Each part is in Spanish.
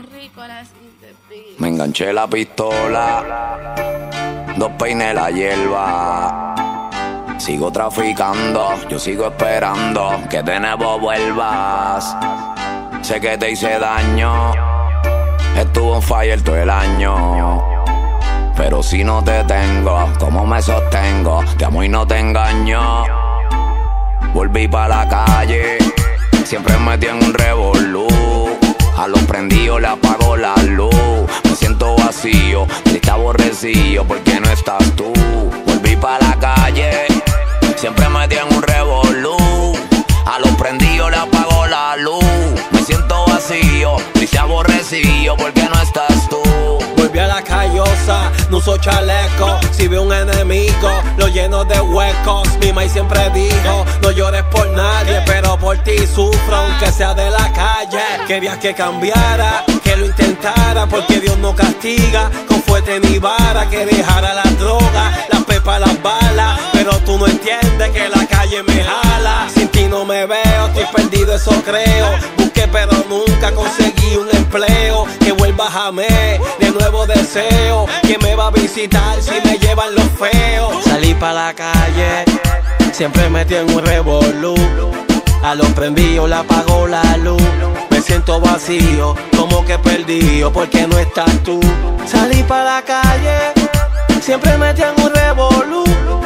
rico la siente. Me enganché la pistola, 2 peines la hierba. Sigo traficando, yo sigo esperando que de nuevo vuelvas. Sé que te hice daño, estuve on fire todo el año. Pero si no te tengo, ¿cómo me sostengo? Te amo y no te engaño. Volví pa' la calle, siempre me metí en un revolú. A los prendidos le apago la luz. Me siento vacío, triste, aborrecido, porque no estás tú. Volví pa' la calle, siempre me metí en un revolú. A los prendidos le apago la luz. Me siento vacío, triste, aborrecido, porque no estás tú. Volví a la callosa, no uso chaleco. Si veo un enemigo, lo lleno de huecos. Mi maíz siempre dijo, no llores por nadie, pero por ti sufro, aunque sea de la calle. Querías que cambiara, que lo intentara, porque Dios no castiga con fuerte ni vara. Que dejara la droga, las pepas, las balas, pero tú no entiendes que la calle me jala. Sin ti no me veo, estoy perdido, eso creo. Busqué pero nunca conseguí un empleo. Que vuelvas a mí, de nuevo deseo. ¿Quién me va a visitar si me llevan los feos? Salí pa' la calle, siempre metí en un revolú. A los prendidos le apagó la luz. Me siento vacío, como que perdido, porque no estás tú. Salí pa' la calle, siempre metí en un revolú.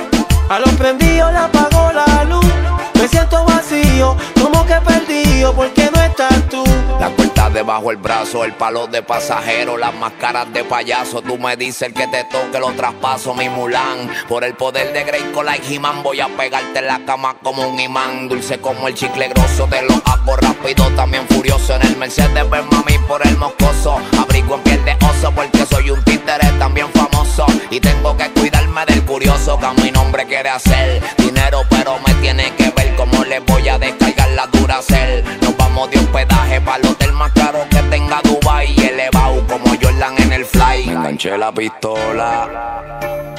A los prendidos le apagó la luz. Me siento vacío, como que perdido, porque no estás tú. La puerta debajo el brazo, el palo de pasajero, las máscaras de payaso. Tú me dices el que te toque, lo traspaso, mi Mulan. Por el poder de Grayskull like He-Man, voy a pegarte en la cama como un imán. Dulce como el chicle grosso, te lo hago rápido, también furioso. En el Mercedes ven mami por el moscoso. Abrigo en piel de oso porque soy un títere también famoso. Y tengo que cuidarme del curioso que a mi nombre quiere hacer dinero, pero me tiene que ver cómo le voy a descargar la Duracell. Nos vamos de hospedaje para el hotel más caro que tenga Dubai. Y elevado como Jordan en el fly. Me enganché la pistola,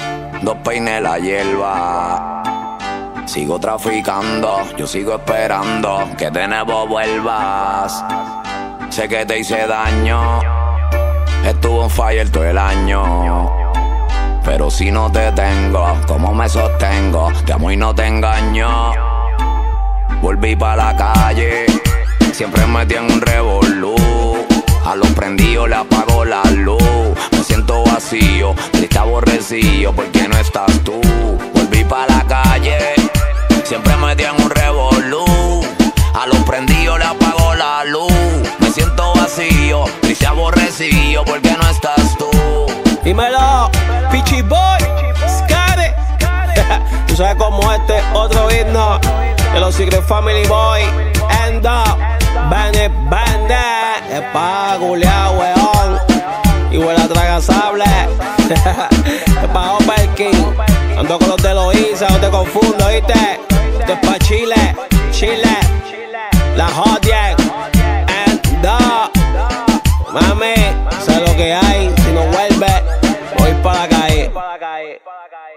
2 peines la hierba. Sigo traficando, yo sigo esperando que de nuevo vuelvas. Sé que te hice daño, estuve on fire todo el año. Pero si no te tengo, ¿cómo me sostengo? Te amo y no te engaño. Volví pa' la calle, siempre me metí en un revolú. A los prendidos le apago la luz. Me siento vacío, triste, aborrecido, porque no estás tú. Volví pa' la calle, siempre me metí en un revolú. A los prendidos le apago la luz. Me siento vacío, triste, aborrecido, porque no estás tú. Dímelo, Pichi Boy, Scare. Tú sabes cómo otro himno de los Secret Family Boy. End up, Bandit, Bandit. Es pa' gulear, weón. Y huele a traga sable. Es pa' Upper King. Ando con los de Loíza, no te confundo, ¿viste? Esto es pa' Chile, Chile. La Hot Gang. End up. Mami, sé lo que hay. Si no vuelve, voy para la calle.